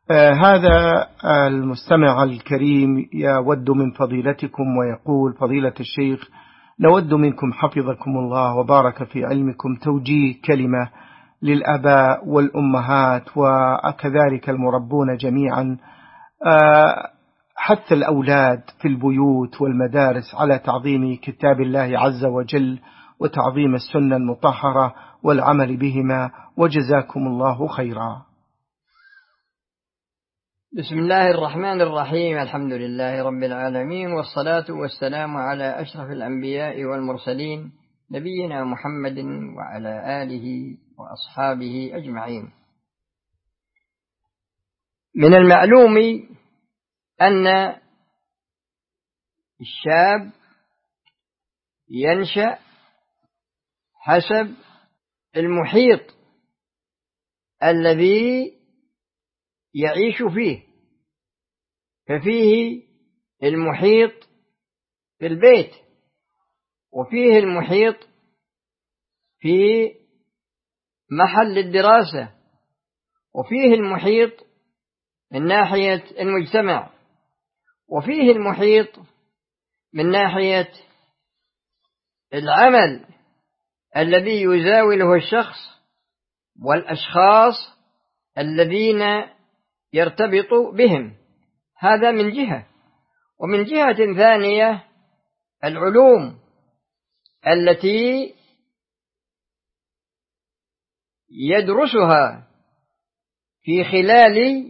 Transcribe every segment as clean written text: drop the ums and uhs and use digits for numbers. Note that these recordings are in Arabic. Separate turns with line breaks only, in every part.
هذا المستمع الكريم يود من فضيلتكم ويقول: فضيلة الشيخ، نود منكم حفظكم الله وبارك في علمكم توجيه كلمة للآباء والأمهات وكذلك المربون جميعا، حث الأولاد في البيوت والمدارس على تعظيم كتاب الله عز وجل وتعظيم السنة المطهرة والعمل بهما، وجزاكم الله خيرا.
بسم الله الرحمن الرحيم. الحمد لله رب العالمين، والصلاة والسلام على أشرف الأنبياء والمرسلين نبينا محمد وعلى آله وأصحابه أجمعين. من المعلوم أن الشاب ينشأ حسب المحيط الذي يعيش فيه، ففيه المحيط في البيت، وفيه المحيط في محل الدراسة، وفيه المحيط من ناحية المجتمع، وفيه المحيط من ناحية العمل الذي يزاوله الشخص والأشخاص الذين يرتبط بهم. هذا من جهة. ومن جهة ثانية العلوم التي يدرسها في خلال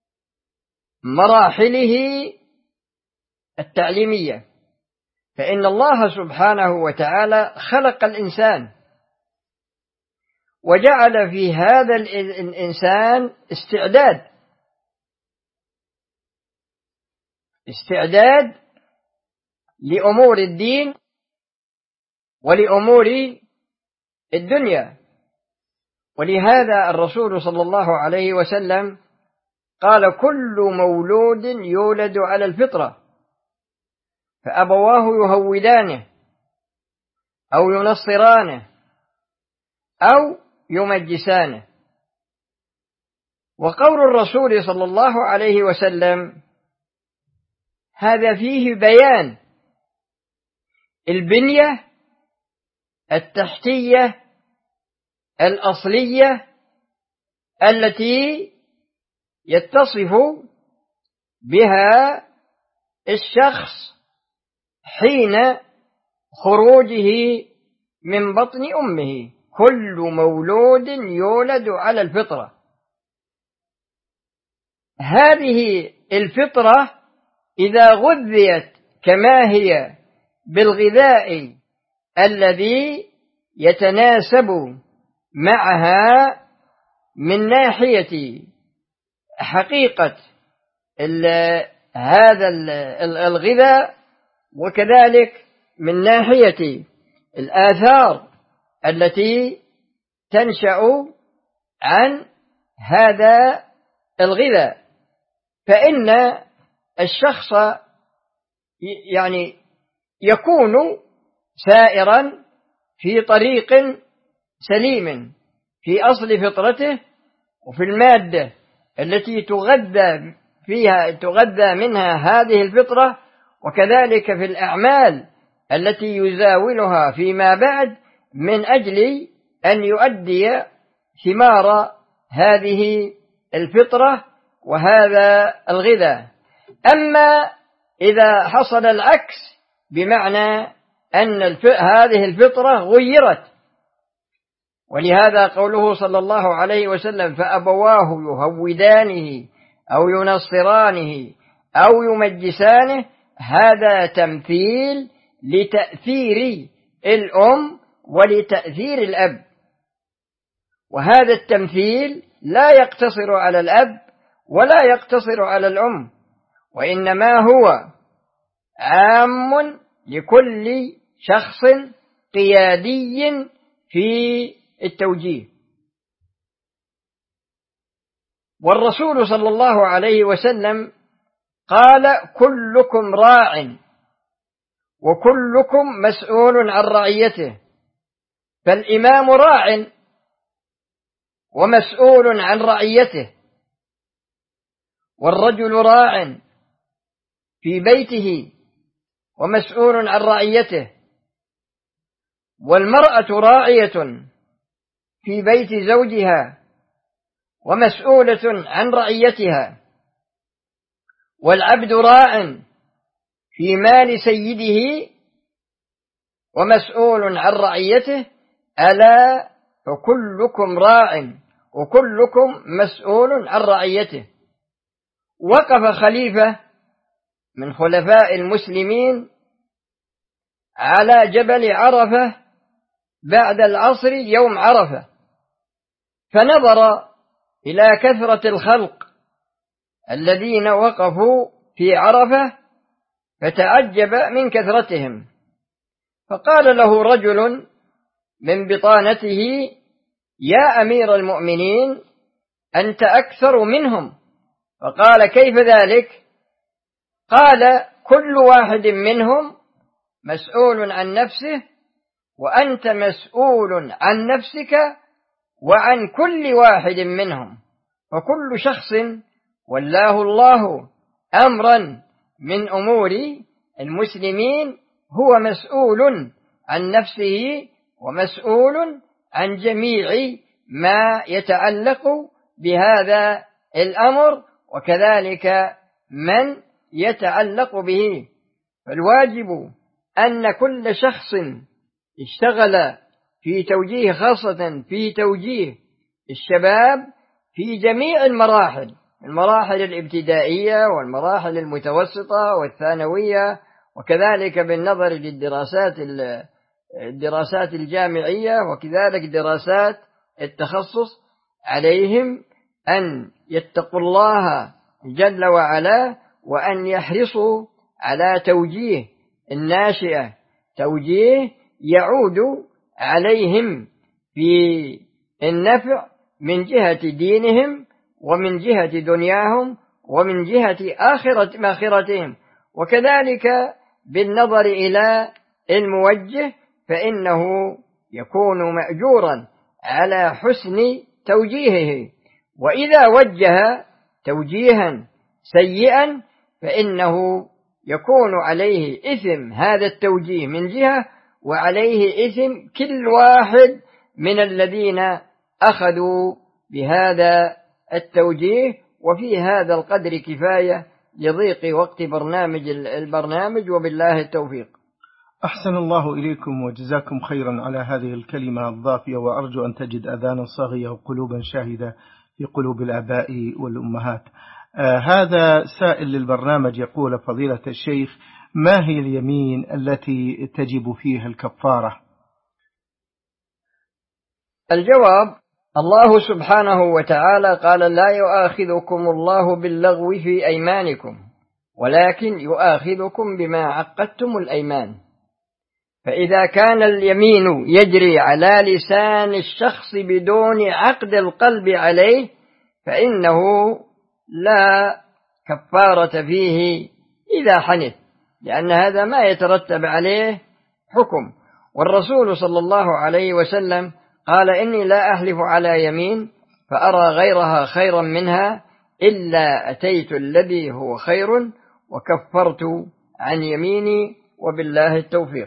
مراحله التعليمية، فإن الله سبحانه وتعالى خلق الإنسان وجعل في هذا الإنسان استعداد لأمور الدين ولأمور الدنيا. ولهذا الرسول صلى الله عليه وسلم قال: كل مولود يولد على الفطرة، فأبواه يهودانه أو ينصرانه أو يمجسانه. وقول الرسول صلى الله عليه وسلم هذا فيه بيان البنية التحتية الأصلية التي يتصف بها الشخص حين خروجه من بطن أمه. كل مولود يولد على الفطرة. هذه الفطرة إذا غذيت كما هي بالغذاء الذي يتناسب معها من ناحية حقيقة هذا الغذاء، وكذلك من ناحية الآثار التي تنشأ عن هذا الغذاء، فإن الشخص يكون سائرا في طريق سليم في أصل فطرته، وفي المادة التي تغذى منها هذه الفطرة، وكذلك في الأعمال التي يزاولها فيما بعد من أجل أن يؤدي ثمار هذه الفطرة وهذا الغذاء. أما إذا حصل العكس، بمعنى أن هذه الفطرة غيرت، ولهذا قوله صلى الله عليه وسلم: فأبواه يهودانه أو ينصرانه أو يمجسانه، هذا تمثيل لتأثير الأم ولتأثير الأب. وهذا التمثيل لا يقتصر على الأب ولا يقتصر على الأم، وإنما هو عام لكل شخص قيادي في التوجيه. والرسول صلى الله عليه وسلم قال: كلكم راع وكلكم مسؤول عن رعيته. فالإمام راع ومسؤول عن رعيته، والرجل راع في بيته ومسؤول عن رعيته، والمرأة راعية في بيت زوجها ومسؤولة عن رعيتها، والعبد راع في مال سيده ومسؤول عن رعيته، ألا فكلكم راع وكلكم مسؤول عن رعيته. وقف خليفة من خلفاء المسلمين على جبل عرفة بعد العصر يوم عرفة، فنظر إلى كثرة الخلق الذين وقفوا في عرفة فتعجب من كثرتهم، فقال له رجل من بطانته: يا أمير المؤمنين، أنت أكثر منهم. فقال: كيف ذلك؟ قال: كل واحد منهم مسؤول عن نفسه، وأنت مسؤول عن نفسك وعن كل واحد منهم، فكل شخص ولاه الله أمرا من أمور المسلمين هو مسؤول عن نفسه ومسؤول عن جميع ما يتعلق بهذا الأمر، وكذلك من يتعلق به. فالواجب أن كل شخص اشتغل في توجيه، خاصة في توجيه الشباب في جميع المراحل الابتدائية والمراحل المتوسطة والثانوية، وكذلك بالنظر للدراسات الجامعية وكذلك دراسات التخصص، عليهم أن يتقوا الله جل وعلا وأن يحرصوا على توجيه الناشئة، توجيه يعود عليهم في النفع من جهة دينهم ومن جهة دنياهم ومن جهة آخرتهم، وكذلك بالنظر إلى الموجه فإنه يكون مأجورا على حسن توجيهه، وإذا وجه توجيها سيئا فإنه يكون عليه إثم هذا التوجيه من جهة، وعليه إثم كل واحد من الذين أخذوا بهذا التوجيه. وفي هذا القدر كفاية لضيق وقت البرنامج، وبالله التوفيق.
أحسن الله إليكم وجزاكم خيرا على هذه الكلمة الضافية، وأرجو أن تجد أذانا صاغية وقلوبا شاهدة في قلوب الآباء والأمهات. هذا سائل للبرنامج يقول: فضيلة الشيخ، ما هي اليمين التي تجب فيها الكفارة؟
الجواب: الله سبحانه وتعالى قال: لا يؤاخذكم الله باللغو في أيمانكم ولكن يؤاخذكم بما عقدتم الأيمان. فإذا كان اليمين يجري على لسان الشخص بدون عقد القلب عليه فإنه لا كفارة فيه إذا حنث، لأن هذا ما يترتب عليه حكم. والرسول صلى الله عليه وسلم قال: إني لا أحلف على يمين فأرى غيرها خيرا منها إلا أتيت الذي هو خير وكفرت عن يميني، وبالله التوفيق.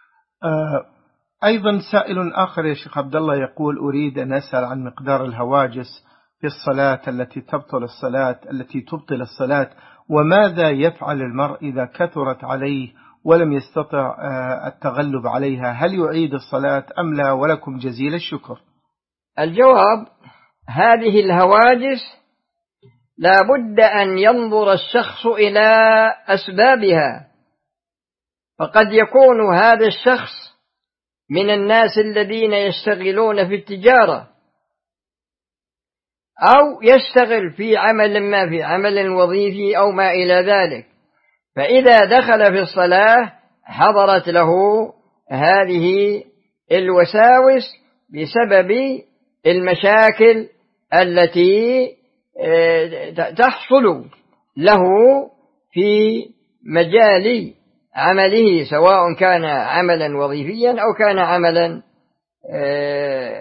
أيضا سائل آخر يا شيخ عبد الله يقول: أريد أن أسأل عن مقدار الهواجس في الصلاة التي تبطل الصلاة، وماذا يفعل المرء إذا كثرت عليه ولم يستطع التغلب عليها؟ هل يعيد الصلاة أم لا؟ ولكم جزيل الشكر.
الجواب: هذه الهواجس لا بد أن ينظر الشخص إلى أسبابها، فقد يكون هذا الشخص من الناس الذين يشتغلون في التجارة أو يشتغل في عمل وظيفي أو ما إلى ذلك، فإذا دخل في الصلاة حضرت له هذه الوساوس بسبب المشاكل التي تحصل له في مجال عمله، سواء كان عملا وظيفيا أو كان عملا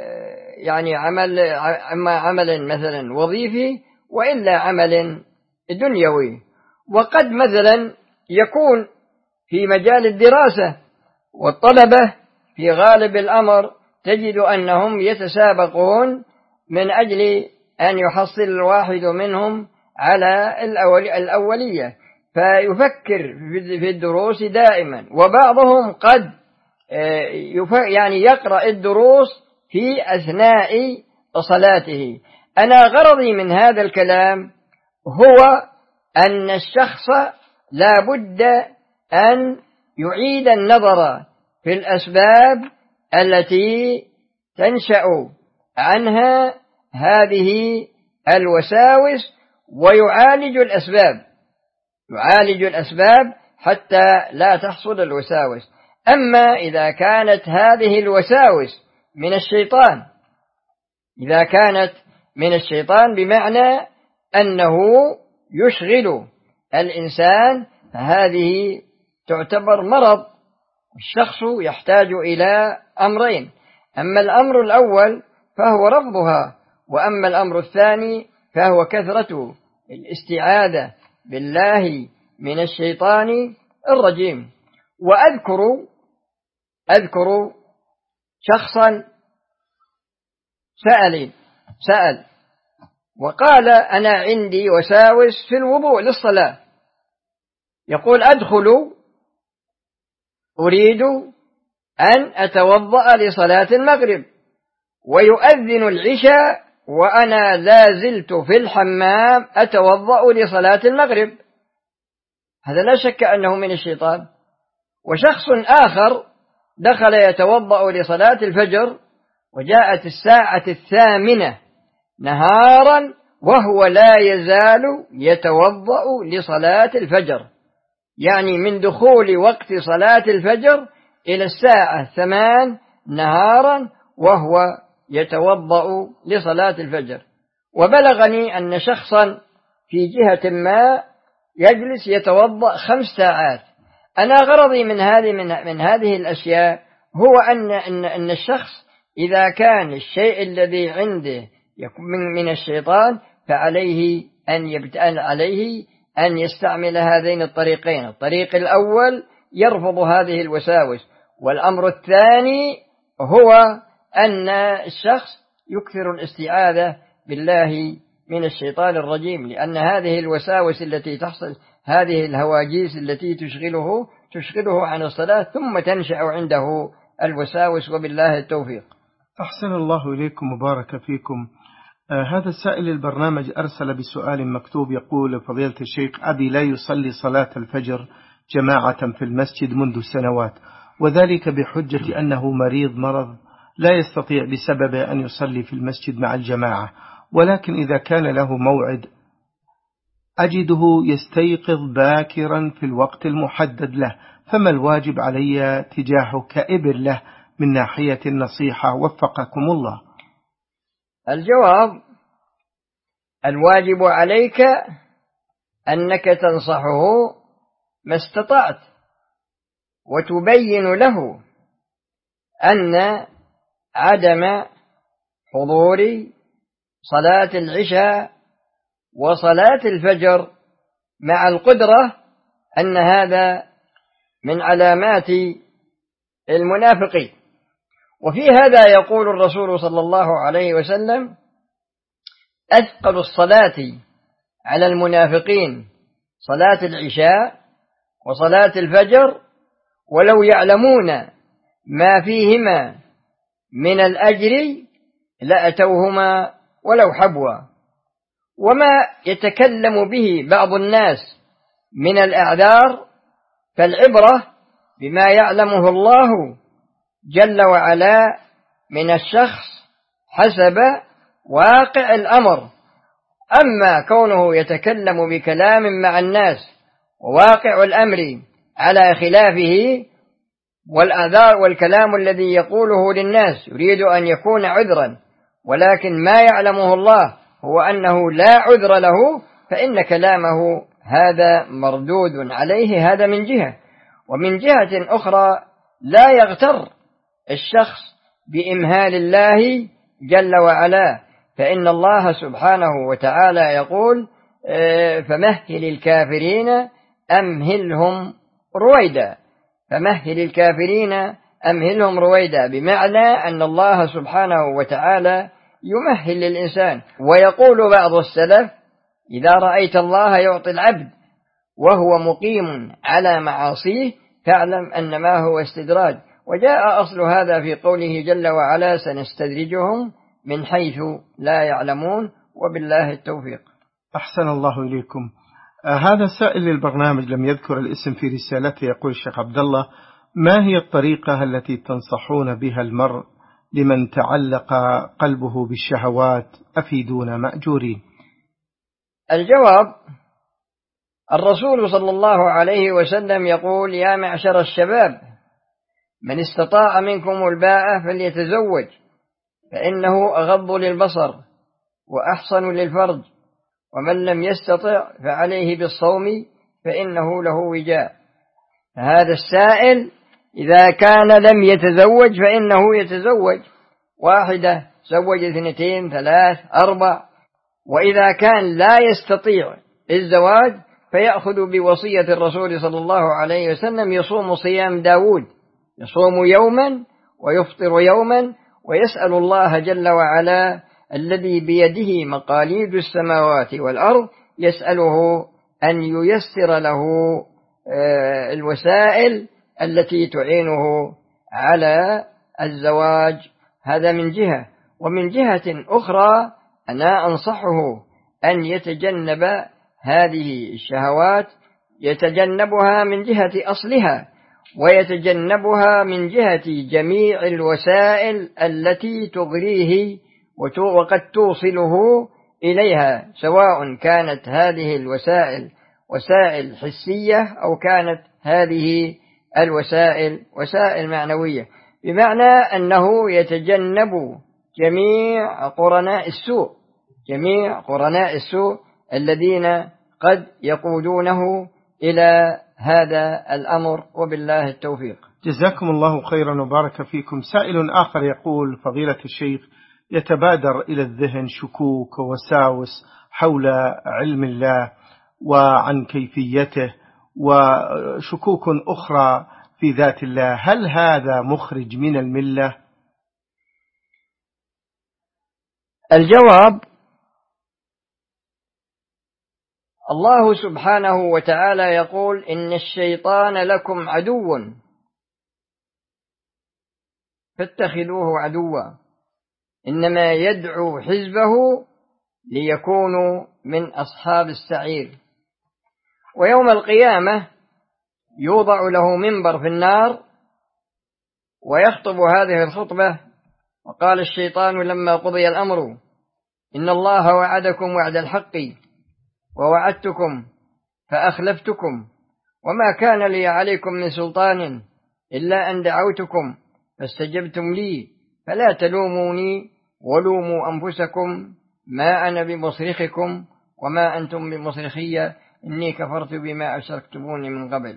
عملا مثلا وظيفي، وإلا عمل دنيوي. وقد مثلا يكون في مجال الدراسة، والطلبة في غالب الأمر تجد أنهم يتسابقون من أجل أن يحصل الواحد منهم على الأولية، فيفكر في الدروس دائما. وبعضهم قد يعني يقرأ الدروس في أثناء صلاته. أنا غرضي من هذا الكلام هو أن الشخص لا بد أن يعيد النظر في الأسباب التي تنشأ عنها هذه الوساوس، ويعالج الأسباب حتى لا تحصل الوساوس. أما إذا كانت هذه الوساوس من الشيطان بمعنى أنه يشغل الإنسان، فهذه تعتبر مرض، الشخص يحتاج إلى أمرين: أما الأمر الأول فهو رفضها، وأما الأمر الثاني فهو كثرة الاستعاذة بالله من الشيطان الرجيم. وأذكر شخصا سأل وقال: أنا عندي وساوس في الوضوء للصلاة. يقول: أريد أن أتوضأ لصلاة المغرب، ويؤذن العشاء وأنا لا زلت في الحمام أتوضأ لصلاة المغرب. هذا لا شك أنه من الشيطان. وشخص آخر دخل يتوضأ لصلاة الفجر، وجاءت الساعة 8 نهارا وهو لا يزال يتوضأ لصلاة الفجر، يعني من دخول وقت صلاة الفجر إلى الساعة 8 نهارا وهو يتوضأ لصلاة الفجر. وبلغني أن شخصا في جهة ما يجلس يتوضأ 5 ساعات. أنا غرضي من هذه الأشياء هو أن الشخص إذا كان الشيء الذي عنده من الشيطان فعليه أن يستعمل هذين الطريقين. الطريق الأول يرفض هذه الوساوس، والأمر الثاني هو أن الشخص يكثر الاستعاذة بالله من الشيطان الرجيم، لأن هذه الوساوس التي تحصل، هذه الهواجيس التي تشغله عن الصلاة، ثم تنشأ عنده الوساوس، وبالله التوفيق.
أحسن الله إليكم وبارك فيكم. هذا السائل البرنامج أرسل بسؤال مكتوب يقول: فضيلة الشيخ، أبي لا يصلي صلاة الفجر جماعة في المسجد منذ سنوات، وذلك بحجة أنه مرض لا يستطيع بسبب أن يصلي في المسجد مع الجماعة، ولكن إذا كان له موعد أجده يستيقظ باكرا في الوقت المحدد له، فما الواجب علي تجاهه كإبر له من ناحية النصيحة؟ وفقكم الله.
الجواب: الواجب عليك أنك تنصحه ما استطعت، وتبين له أن عدم حضور صلاة العشاء وصلاة الفجر مع القدرة أن هذا من علامات المنافقين. وفي هذا يقول الرسول صلى الله عليه وسلم: أثقل الصلاة على المنافقين صلاة العشاء وصلاة الفجر، ولو يعلمون ما فيهما من الأجر لأتوهما ولو حبوا. وما يتكلم به بعض الناس من الأعذار فالعبرة بما يعلمه الله جل وعلا من الشخص حسب واقع الأمر. أما كونه يتكلم بكلام مع الناس وواقع الأمر على خلافه، والأعذار والكلام الذي يقوله للناس يريد أن يكون عذرا، ولكن ما يعلمه الله هو أنه لا عذر له، فإن كلامه هذا مردود عليه. هذا من جهة. ومن جهة أخرى لا يغتر الشخص بإمهال الله جل وعلا، فإن الله سبحانه وتعالى يقول: فمهل الكافرين أمهلهم رويدا. فمهل الكافرين أمهلهم رويدا، بمعنى أن الله سبحانه وتعالى يمهل للإنسان. ويقول بعض السلف: إذا رأيت الله يعطي العبد وهو مقيم على معاصيه فاعلم أن ما هو استدراج. وجاء أصل هذا في قوله جل وعلا: سنستدرجهم من حيث لا يعلمون وبالله التوفيق.
أحسن الله إليكم. هذا سائل للبرنامج لم يذكر الاسم في رسالته، يقول: الشيخ عبد الله، ما هي الطريقة التي تنصحون بها المرء لمن تعلق قلبه بالشهوات؟ أفيدونا مأجورين.
الجواب: الرسول صلى الله عليه وسلم يقول: يا معشر الشباب، من استطاع منكم الباءة فليتزوج، فإنه أغض للبصر وأحصن للفرج، ومن لم يستطع فعليه بالصوم فإنه له وجاء. هذا السائل إذا كان لم يتزوج فإنه يتزوج واحدة، زوج 2 3 4. وإذا كان لا يستطيع الزواج فيأخذ بوصية الرسول صلى الله عليه وسلم: يصوم صيام داود، يصوم يوما ويفطر يوما، ويسأل الله جل وعلا الذي بيده مقاليد السماوات والأرض، يسأله أن ييسر له الوسائل التي تعينه على الزواج. هذا من جهة. ومن جهة أخرى أنا أنصحه أن يتجنب هذه الشهوات، يتجنبها من جهة أصلها، ويتجنبها من جهة جميع الوسائل التي تغريه وقد توصله إليها، سواء كانت هذه الوسائل وسائل حسية أو كانت هذه الوسائل وسائل معنوية، بمعنى أنه يتجنب جميع قرناء السوء الذين قد يقودونه إلى هذا الأمر، وبالله التوفيق.
جزاكم الله خيرا وبارك فيكم. سائل آخر يقول: فضيلة الشيخ، يتبادر إلى الذهن شكوك ووساوس حول علم الله وعن كيفيته، وشكوك أخرى في ذات الله، هل هذا مخرج من الملة؟
الجواب: الله سبحانه وتعالى يقول: إن الشيطان لكم عدو فاتخذوه عدوا، إنما يدعو حزبه ليكونوا من أصحاب السعير. ويوم القيامة يوضع له منبر في النار ويخطب هذه الخطبة: وقال الشيطان لما قضي الأمر إن الله وعدكم وعد الحق ووعدتكم فأخلفتكم، وما كان لي عليكم من سلطان إلا أن دعوتكم فاستجبتم لي، فلا تلوموني ولوموا أنفسكم، ما أنا بمصرخكم وما أنتم بمصرخي، إني كفرت بما أشركتموني من قبل.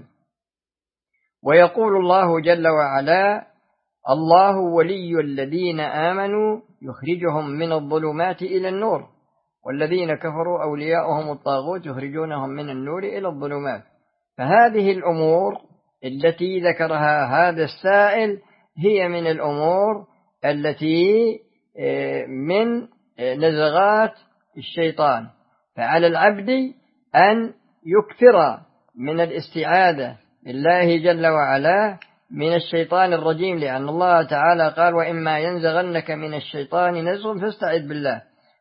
ويقول الله جل وعلا: الله ولي الذين آمنوا يخرجهم من الظلمات إلى النور، والذين كفروا أولياؤهم الطاغوت يخرجونهم من النور إلى الظلمات. فهذه الأمور التي ذكرها هذا السائل هي من الأمور التي من نزغات الشيطان، فعلى العبد أن يكثر من الاستعاذة بالله جل وعلا من الشيطان الرجيم، لأن الله تعالى قال: وإما ينزغنك من الشيطان نزغ فاستعذ بالله،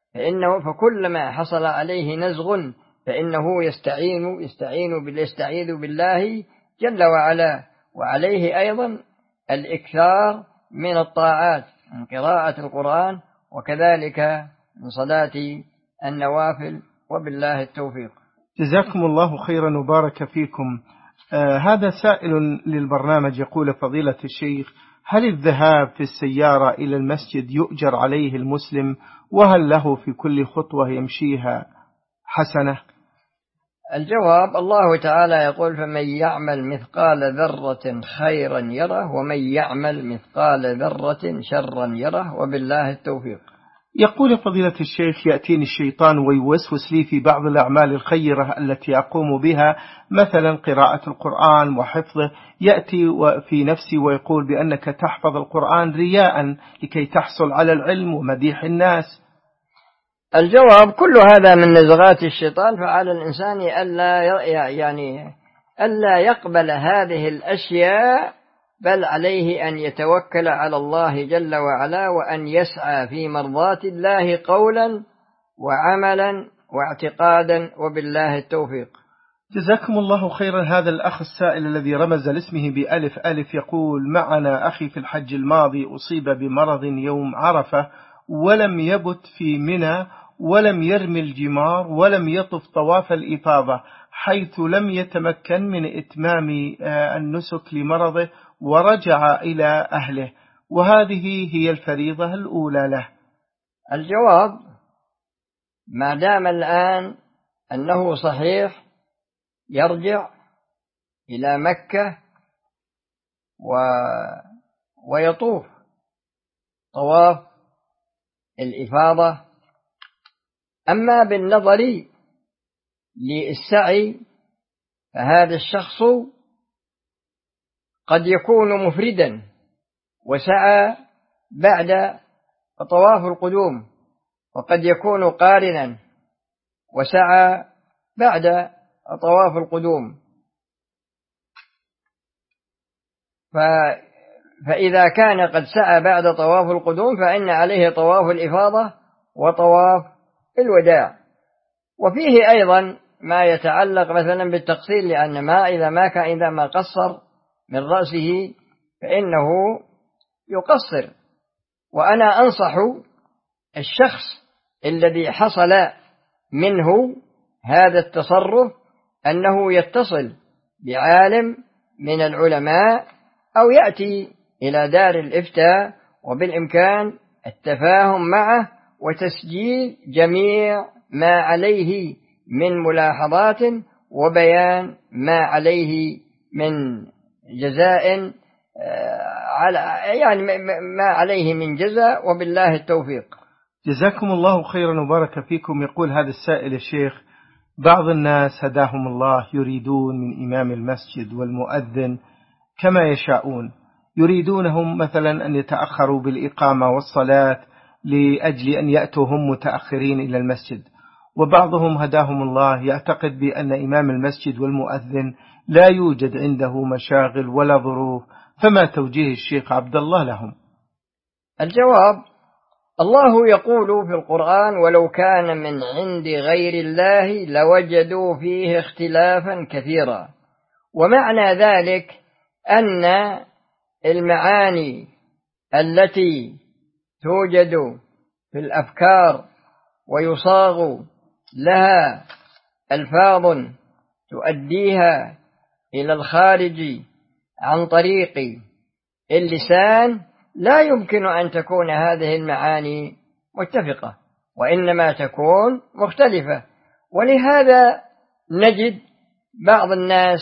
فكلما حصل عليه نزغ فإنه يستعيذ بالله جل وعلا. وعليه أيضا الإكثار من الطاعات، من قراءة القرآن، وكذلك من صلاة النوافل، وبالله التوفيق.
جزاكم الله خيرا وبارك فيكم. هذا سائل للبرنامج يقول: فضيلة الشيخ، هل الذهاب في السيارة إلى المسجد يؤجر عليه المسلم؟ وهل له في كل خطوة يمشيها حسنة؟
الجواب: الله تعالى يقول: فمن يعمل مثقال ذرة خيرا يره، ومن يعمل مثقال ذرة شرا يره، وبالله التوفيق.
يقول فضيلة الشيخ: يأتيني الشيطان ويوسوس لي في بعض الأعمال الخيرة التي أقوم بها، مثلا قراءة القرآن وحفظه، يأتي في نفسي ويقول بأنك تحفظ القرآن رياء لكي تحصل على العلم ومديح الناس.
الجواب: كل هذا من نزغات الشيطان، فعلى الإنسان ألا يقبل هذه الأشياء، بل عليه أن يتوكل على الله جل وعلا، وأن يسعى في مرضات الله قولا وعملا واعتقادا، وبالله التوفيق.
جزاكم الله خيرا. هذا الأخ السائل الذي رمز لاسمه بألف ألف يقول: معنا أخي في الحج الماضي أصيب بمرض يوم عرفة، ولم يبت في منى، ولم يرمي الجمار، ولم يطف طواف الإفاضة، حيث لم يتمكن من إتمام النسك لمرضه، ورجع إلى أهله، وهذه هي الفريضة الأولى له.
الجواب: ما دام الآن أنه صحيح، يرجع إلى مكة ويطوف طواف الإفاضة. أما بالنظر للسعي، فهذا الشخص قد يكون مفردا وسعى بعد طواف القدوم، وقد يكون قارنا وسعى بعد طواف القدوم. فإذا كان قد سعى بعد طواف القدوم، فإن عليه طواف الإفاضة وطواف الوداع. وفيه أيضا ما يتعلق مثلا بالتقصير، لأن إذا ما قصر من رأسه فإنه يقصر. وأنا أنصح الشخص الذي حصل منه هذا التصرف أنه يتصل بعالم من العلماء، أو يأتي إلى دار الإفتاء، وبالإمكان التفاهم معه وتسجيل جميع ما عليه من ملاحظات، وبيان ما عليه من جزاء ما عليه من جزاء، وبالله التوفيق.
جزاكم الله خيرا وبارك فيكم. يقول هذا السائل: الشيخ، بعض الناس هداهم الله يريدون من إمام المسجد والمؤذن كما يشاءون، يريدونهم مثلا أن يتأخروا بالإقامة والصلاة لأجل أن يأتوا هم متأخرين إلى المسجد، وبعضهم هداهم الله يعتقد بأن إمام المسجد والمؤذن لا يوجد عنده مشاغل ولا ظروف، فما توجيه الشيخ عبد الله لهم؟
الجواب: الله يقول في القرآن: ولو كان من عند غير الله لوجدوا فيه اختلافا كثيرا. ومعنى ذلك أن المعاني التي توجد في الأفكار ويصاغ لها ألفاظ تؤديها إلى الخارج عن طريق اللسان، لا يمكن أن تكون هذه المعاني متفقة، وإنما تكون مختلفة. ولهذا نجد بعض الناس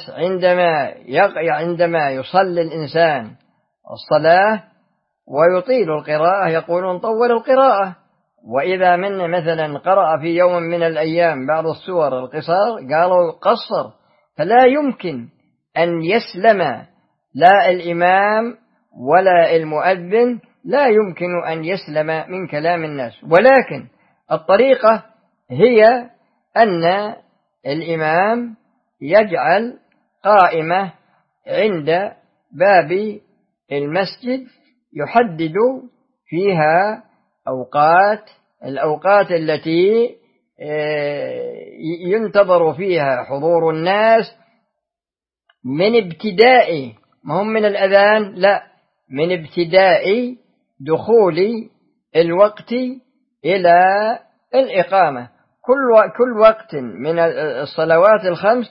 عندما يصلي الإنسان الصلاة ويطيل القراءة يقولون طول القراءة، وإذا من مثلا قرأ في يوم من الأيام بعض السور القصار قالوا قصر. فلا يمكن أن يسلم لا الإمام ولا المؤذن، لا يمكن أن يسلم من كلام الناس. ولكن الطريقة هي أن الإمام يجعل قائمة عند باب المسجد يحدد فيها الأوقات التي ينتظر فيها حضور الناس، من ابتداء، ما هم من الأذان، لا، من ابتداء دخول الوقت إلى الإقامة. كل وقت من الصلوات الخمس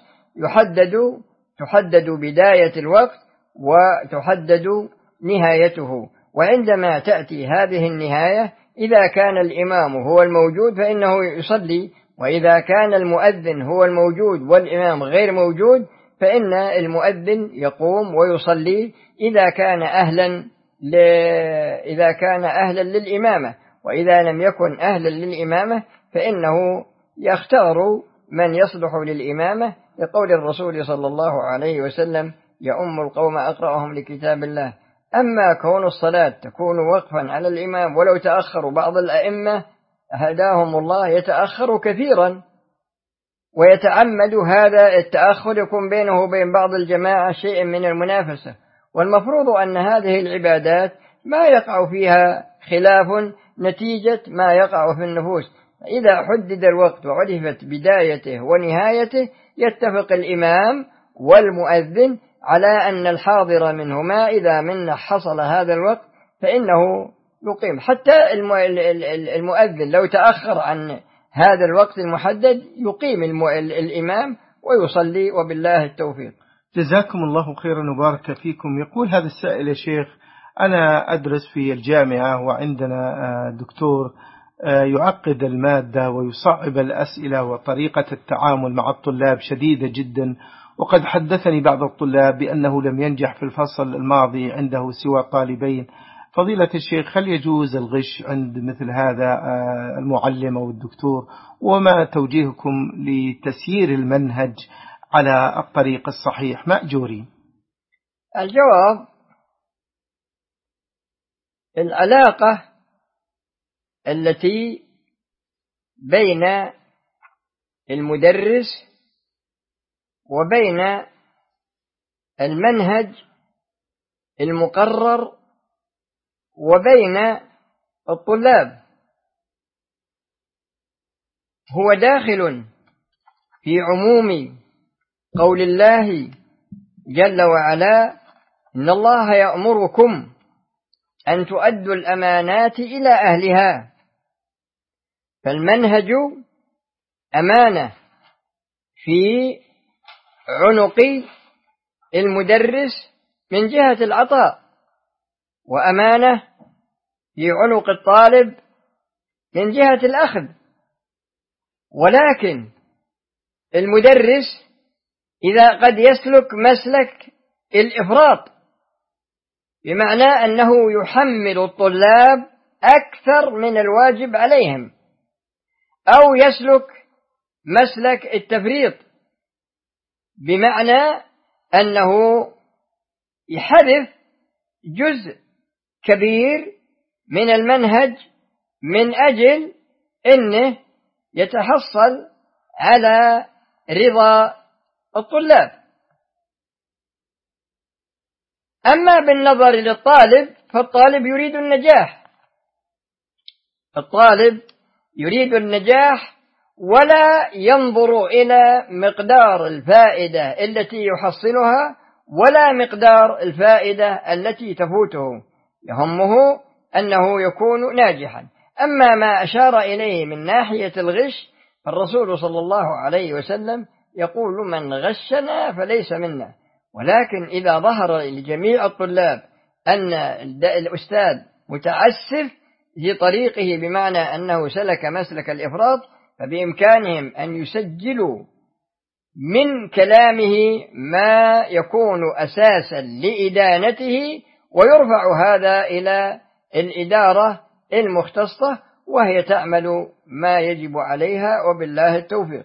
تحدد بداية الوقت وتحدد نهايته. وعندما تأتي هذه النهاية، إذا كان الإمام هو الموجود فإنه يصلي، وإذا كان المؤذن هو الموجود والإمام غير موجود فإن المؤذن يقوم ويصلي إذا كان أهلا للإمامة. وإذا لم يكن أهلا للإمامة فإنه يختار من يصلح للإمامة، لقول الرسول صلى الله عليه وسلم: يؤم القوم أقرأهم لكتاب الله. أما كون الصلاة تكون وقفا على الإمام ولو تأخروا بعض الأئمة هداهم الله يتأخر كثيرا، ويتعمد هذا التأخر يكون بينه وبين بعض الجماعة شيء من المنافسة، والمفروض أن هذه العبادات ما يقع فيها خلاف نتيجة ما يقع في النفوس. إذا حدد الوقت وعرفت بدايته ونهايته يتفق الإمام والمؤذن على أن الحاضر منهما إذا من حصل هذا الوقت فإنه يقيم. حتى المؤذن لو تأخر عن هذا الوقت المحدد يقيم الإمام ويصلي، وبالله التوفيق.
جزاكم الله خيرا وبارك فيكم. يقول هذا السائل: يا شيخ، أنا أدرس في الجامعة وعندنا دكتور يعقد المادة ويصعب الأسئلة، وطريقة التعامل مع الطلاب شديدة جدا، وقد حدثني بعض الطلاب بأنه لم ينجح في الفصل الماضي عنده سوى طالبين. فضيلة الشيخ، هل يجوز الغش عند مثل هذا المعلم أو الدكتور؟ وما توجيهكم لتسيير المنهج على الطريق الصحيح مأجورين؟
الجواب: العلاقة التي بين المدرس وبين المنهج المقرر وبين الطلاب هو داخل في عموم قول الله جل وعلا: إن الله يأمركم أن تؤدوا الأمانات إلى أهلها. فالمنهج أمانة في عنق المدرس من جهة العطاء، وأمانة في عنق الطالب من جهة الأخذ. ولكن المدرس إذا قد يسلك مسلك الإفراط، بمعنى أنه يحمل الطلاب أكثر من الواجب عليهم، أو يسلك مسلك التفريط، بمعنى أنه يحذف جزء كبير من المنهج من أجل أنه يتحصل على رضا الطلاب. أما بالنظر للطالب فالطالب يريد النجاح، الطالب يريد النجاح ولا ينظر إلى مقدار الفائدة التي يحصلها ولا مقدار الفائدة التي تفوته، يهمه أنه يكون ناجحا. أما ما أشار إليه من ناحية الغش فالرسول صلى الله عليه وسلم يقول: من غشنا فليس منا. ولكن إذا ظهر لجميع الطلاب أن الأستاذ متعسف في طريقه بمعنى أنه سلك مسلك الإفراط، فبإمكانهم أن يسجلوا من كلامه ما يكون أساسا لإدانته، ويرفع هذا إلى الإدارة المختصة وهي تعمل ما يجب عليها، وبالله التوفيق.